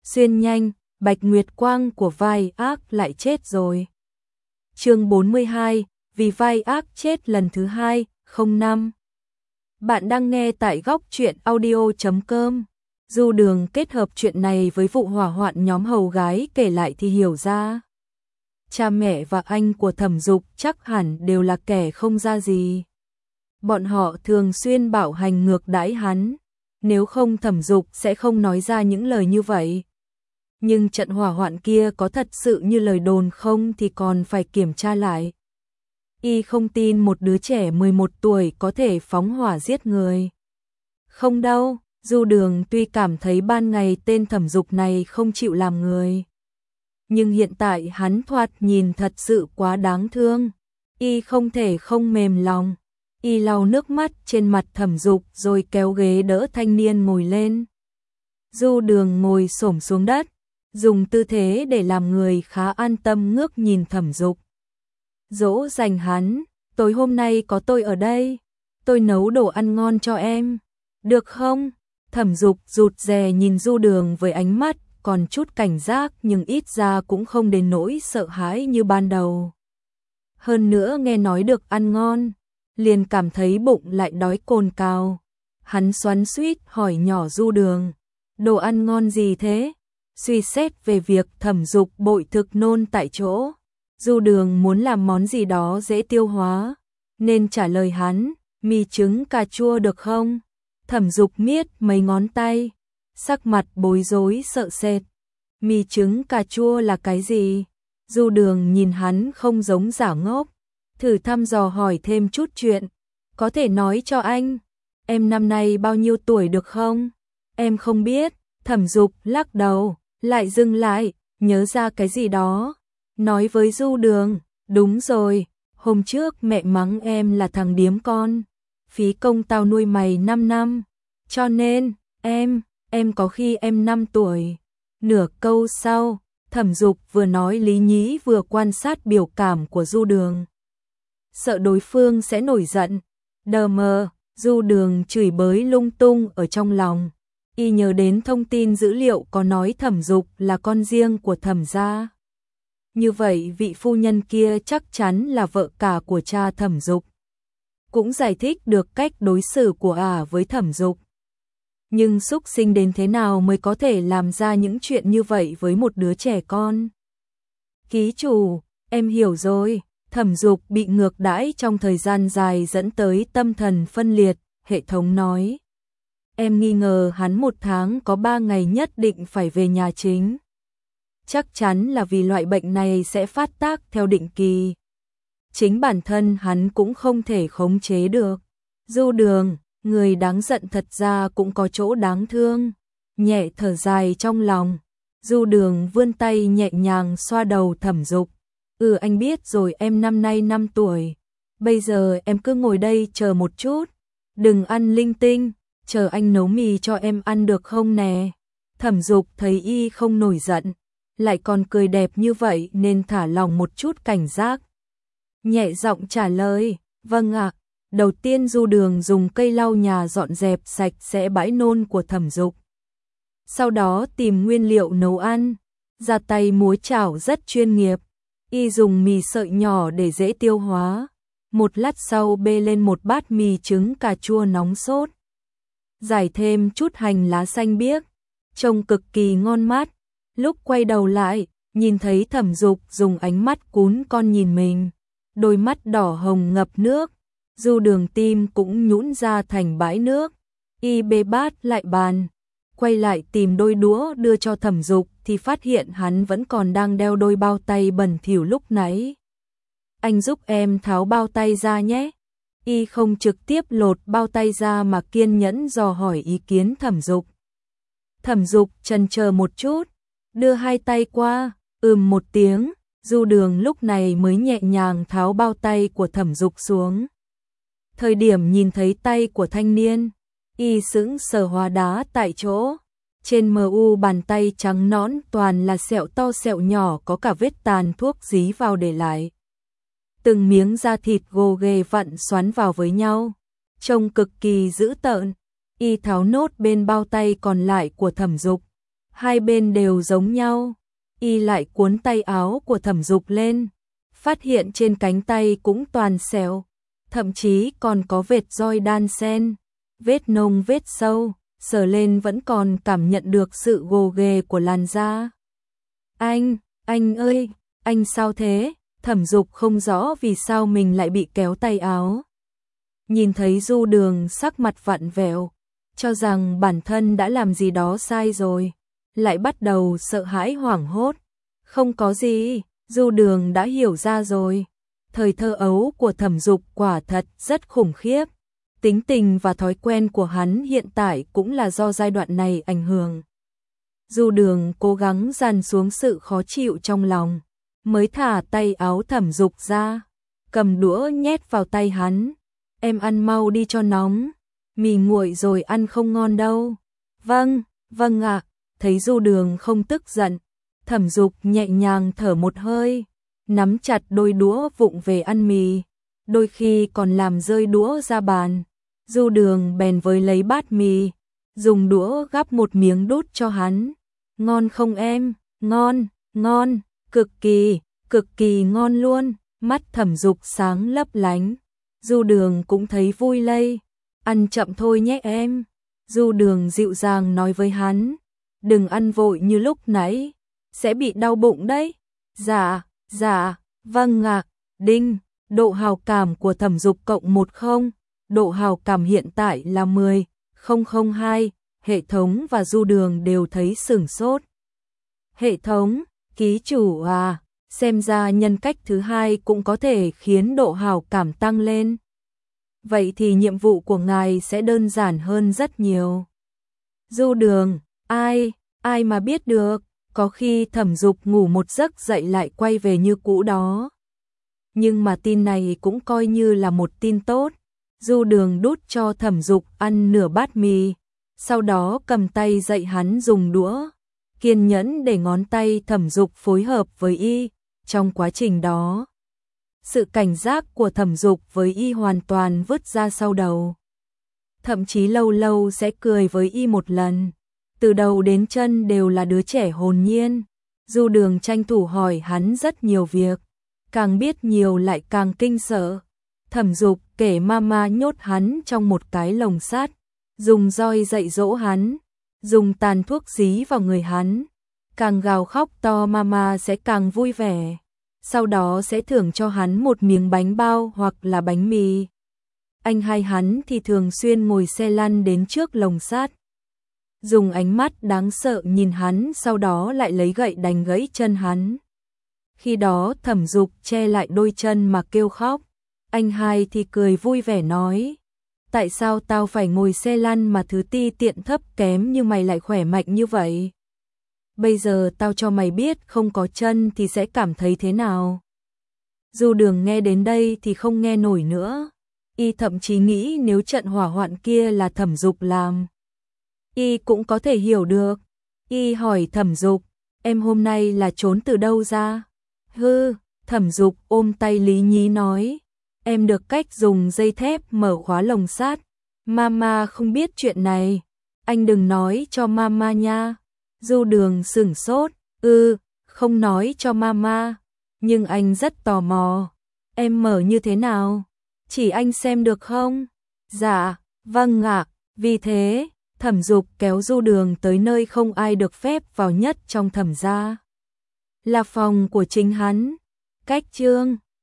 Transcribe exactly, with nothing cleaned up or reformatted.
Xuyên nhanh, Bạch Nguyệt Quang của vai ác lại chết rồi. Chương bốn mươi hai, vì vai ác chết lần thứ hai, không năm. Bạn đang nghe tại góc truyện audio chấm com. Du Đường kết hợp chuyện này với vụ hỏa hoạn nhóm hầu gái kể lại thì hiểu ra. Cha mẹ và anh của Thẩm Dục chắc hẳn đều là kẻ không ra gì. Bọn họ thường xuyên bảo hành ngược đãi hắn, nếu không Thẩm Dục sẽ không nói ra những lời như vậy. Nhưng trận hỏa hoạn kia có thật sự như lời đồn không thì còn phải kiểm tra lại. Y không tin một đứa trẻ mười một tuổi có thể phóng hỏa giết người. Không đâu, Du Đường tuy cảm thấy ban ngày tên Thẩm Dục này không chịu làm người. Nhưng hiện tại hắn thoạt nhìn thật sự quá đáng thương. Y không thể không mềm lòng. Y lau nước mắt trên mặt Thẩm Dục rồi kéo ghế đỡ thanh niên ngồi lên. Du Đường ngồi xổm xuống đất, dùng tư thế để làm người khá an tâm ngước nhìn Thẩm Dục. Dỗ dành hắn, tối hôm nay có tôi ở đây, tôi nấu đồ ăn ngon cho em, được không? Thẩm Dục rụt rè nhìn Du Đường với ánh mắt còn chút cảnh giác nhưng ít ra cũng không đến nỗi sợ hãi như ban đầu. Hơn nữa nghe nói được ăn ngon, liền cảm thấy bụng lại đói cồn cào. Hắn xoắn xuýt hỏi nhỏ Du Đường, đồ ăn ngon gì thế? Suy xét về việc Thẩm Dục bội thực nôn tại chỗ, Du Đường muốn làm món gì đó dễ tiêu hóa, nên trả lời hắn, mì trứng cà chua được không? Thẩm Dục miết mấy ngón tay, sắc mặt bối rối sợ sệt. Mì trứng cà chua là cái gì? Du Đường nhìn hắn không giống giả ngốc, thử thăm dò hỏi thêm chút chuyện. Có thể nói cho anh, em năm nay bao nhiêu tuổi được không? Em không biết. Thẩm Dục lắc đầu, lại dừng lại, nhớ ra cái gì đó. Nói với Du Đường, đúng rồi, hôm trước mẹ mắng em là thằng điếm con. Phí công tao nuôi mày năm năm. Cho nên, em, em có khi em năm tuổi. Nửa câu sau, Thẩm Dục vừa nói lý nhí vừa quan sát biểu cảm của Du Đường. Sợ đối phương sẽ nổi giận. Đờ mờ, Du Đường chửi bới lung tung ở trong lòng. Y nhớ đến thông tin dữ liệu có nói Thẩm Dục là con riêng của Thẩm gia. Như vậy vị phu nhân kia chắc chắn là vợ cả của cha Thẩm Dục. Cũng giải thích được cách đối xử của ả với Thẩm Dục. Nhưng xúc sinh đến thế nào mới có thể làm ra những chuyện như vậy với một đứa trẻ con? Ký chủ, em hiểu rồi. Thẩm Dục bị ngược đãi trong thời gian dài dẫn tới tâm thần phân liệt, hệ thống nói. Em nghi ngờ hắn một tháng có ba ngày nhất định phải về nhà chính. Chắc chắn là vì loại bệnh này sẽ phát tác theo định kỳ. Chính bản thân hắn cũng không thể khống chế được. Du Đường, người đáng giận thật ra cũng có chỗ đáng thương. Nhẹ thở dài trong lòng. Du Đường vươn tay nhẹ nhàng xoa đầu Thẩm Dục. Ừ anh biết rồi, em năm nay năm tuổi. Bây giờ em cứ ngồi đây chờ một chút. Đừng ăn linh tinh, chờ anh nấu mì cho em ăn được không nè? Thẩm Dục thấy y không nổi giận, lại còn cười đẹp như vậy nên thả lòng một chút cảnh giác. Nhẹ giọng trả lời, vâng ạ. Đầu tiên Du Đường dùng cây lau nhà dọn dẹp sạch sẽ bãi nôn của Thẩm Dục. Sau đó tìm nguyên liệu nấu ăn, ra tay múa chảo rất chuyên nghiệp. Y dùng mì sợi nhỏ để dễ tiêu hóa. Một lát sau bê lên một bát mì trứng cà chua nóng sốt. Giải thêm chút hành lá xanh biếc, trông cực kỳ ngon mát. Lúc quay đầu lại, nhìn thấy Thẩm Dục dùng ánh mắt cún con nhìn mình, đôi mắt đỏ hồng ngập nước. Du Đường tim cũng nhũn ra thành bãi nước. Y bê bát lại bàn, quay lại tìm đôi đũa đưa cho Thẩm Dục thì phát hiện hắn vẫn còn đang đeo đôi bao tay bẩn thỉu lúc nãy. Anh giúp em tháo bao tay ra nhé. Y không trực tiếp lột bao tay ra mà kiên nhẫn dò hỏi ý kiến Thẩm Dục. Thẩm Dục chần chờ một chút, đưa hai tay qua, ừm một tiếng. Du Đường lúc này mới nhẹ nhàng tháo bao tay của Thẩm Dục xuống. Thời điểm nhìn thấy tay của thanh niên, y sững sờ hóa đá tại chỗ. Trên mờ u bàn tay trắng nõn toàn là sẹo to sẹo nhỏ, có cả vết tàn thuốc dí vào để lại. Từng miếng da thịt gồ ghề vặn xoắn vào với nhau, trông cực kỳ dữ tợn. Y tháo nốt bên bao tay còn lại của Thẩm Dục. hai bên đều giống nhau. Y lại cuốn tay áo của Thẩm Dục lên, phát hiện trên cánh tay cũng toàn sẹo, thậm chí còn có vết roi đan xen, vết nông vết sâu, sờ lên vẫn còn cảm nhận được sự gồ ghề của làn da. Anh, anh ơi, anh sao thế? Thẩm Dục không rõ vì sao mình lại bị kéo tay áo. Nhìn thấy Du Đường sắc mặt vặn vẹo, cho rằng bản thân đã làm gì đó sai rồi, lại bắt đầu sợ hãi hoảng hốt. Không có gì, Du Đường đã hiểu ra rồi. Thời thơ ấu của Thẩm Dục quả thật rất khủng khiếp. Tính tình và thói quen của hắn hiện tại cũng là do giai đoạn này ảnh hưởng. Du Đường cố gắng dằn xuống sự khó chịu trong lòng, mới thả tay áo Thẩm Dục ra, cầm đũa nhét vào tay hắn. Em ăn mau đi cho nóng, mì nguội rồi ăn không ngon đâu. Vâng, vâng ạ. Thấy Du Đường không tức giận, Thẩm Dục nhẹ nhàng thở một hơi, nắm chặt đôi đũa vụng về ăn mì, đôi khi còn làm rơi đũa ra bàn. Du Đường bèn với lấy bát mì, dùng đũa gắp một miếng đút cho hắn. Ngon không em? Ngon, ngon, cực kỳ, cực kỳ ngon luôn. Mắt Thẩm Dục sáng lấp lánh. Du Đường cũng thấy vui lây. Ăn chậm thôi nhé em. Du Đường dịu dàng nói với hắn. Đừng ăn vội như lúc nãy, sẽ bị đau bụng đấy. Dạ, dạ, vâng ạ. Đinh, độ hào cảm của Thẩm Dục cộng một không. Độ hào cảm hiện tại là mười không không hai. Hệ thống và Du Đường đều thấy sửng sốt. Hệ thống, ký chủ à, xem ra nhân cách thứ hai cũng có thể khiến độ hào cảm tăng lên. Vậy thì nhiệm vụ của ngài sẽ đơn giản hơn rất nhiều. Du Đường, ai, ai mà biết được, có khi Thẩm Dục ngủ một giấc dậy lại quay về như cũ đó. Nhưng mà tin này cũng coi như là một tin tốt. Du Đường đút cho Thẩm Dục ăn nửa bát mì, sau đó cầm tay dạy hắn dùng đũa, kiên nhẫn để ngón tay Thẩm Dục phối hợp với y. Trong quá trình đó, sự cảnh giác của Thẩm Dục với y hoàn toàn vứt ra sau đầu. Thậm chí lâu lâu sẽ cười với y một lần. Từ đầu đến chân đều là đứa trẻ hồn nhiên. Du Đường tranh thủ hỏi hắn rất nhiều việc, càng biết nhiều lại càng kinh sợ. Thẩm Dục kể mama nhốt hắn trong một cái lồng sắt, dùng roi dạy dỗ hắn, dùng tàn thuốc dí vào người hắn. Càng gào khóc to mama sẽ càng vui vẻ. Sau đó sẽ thưởng cho hắn một miếng bánh bao hoặc là bánh mì. Anh hai hắn thì thường xuyên ngồi xe lăn đến trước lồng sắt, dùng ánh mắt đáng sợ nhìn hắn, sau đó lại lấy gậy đánh gãy chân hắn. Khi đó Thẩm Dục che lại đôi chân mà kêu khóc. Anh hai thì cười vui vẻ nói, tại sao tao phải ngồi xe lăn mà thứ ti tiện thấp kém như mày lại khỏe mạnh như vậy? Bây giờ tao cho mày biết không có chân thì sẽ cảm thấy thế nào. Du Đường nghe đến đây thì không nghe nổi nữa. Y thậm chí nghĩ nếu trận hỏa hoạn kia là Thẩm Dục làm, y cũng có thể hiểu được. Y hỏi Thẩm Dục, em hôm nay là trốn từ đâu ra? Hư, Thẩm Dục ôm tay lý nhí nói, em được cách dùng dây thép mở khóa lồng sắt. Mama không biết chuyện này, anh đừng nói cho mama nha. Du Đường sửng sốt, ư, không nói cho mama, nhưng anh rất tò mò. Em mở như thế nào? Chỉ anh xem được không? Dạ, vâng ạ. Vì thế, Thẩm Dục kéo Du Đường tới nơi không ai được phép vào nhất trong Thẩm gia. Là phòng của chính hắn. Cách chương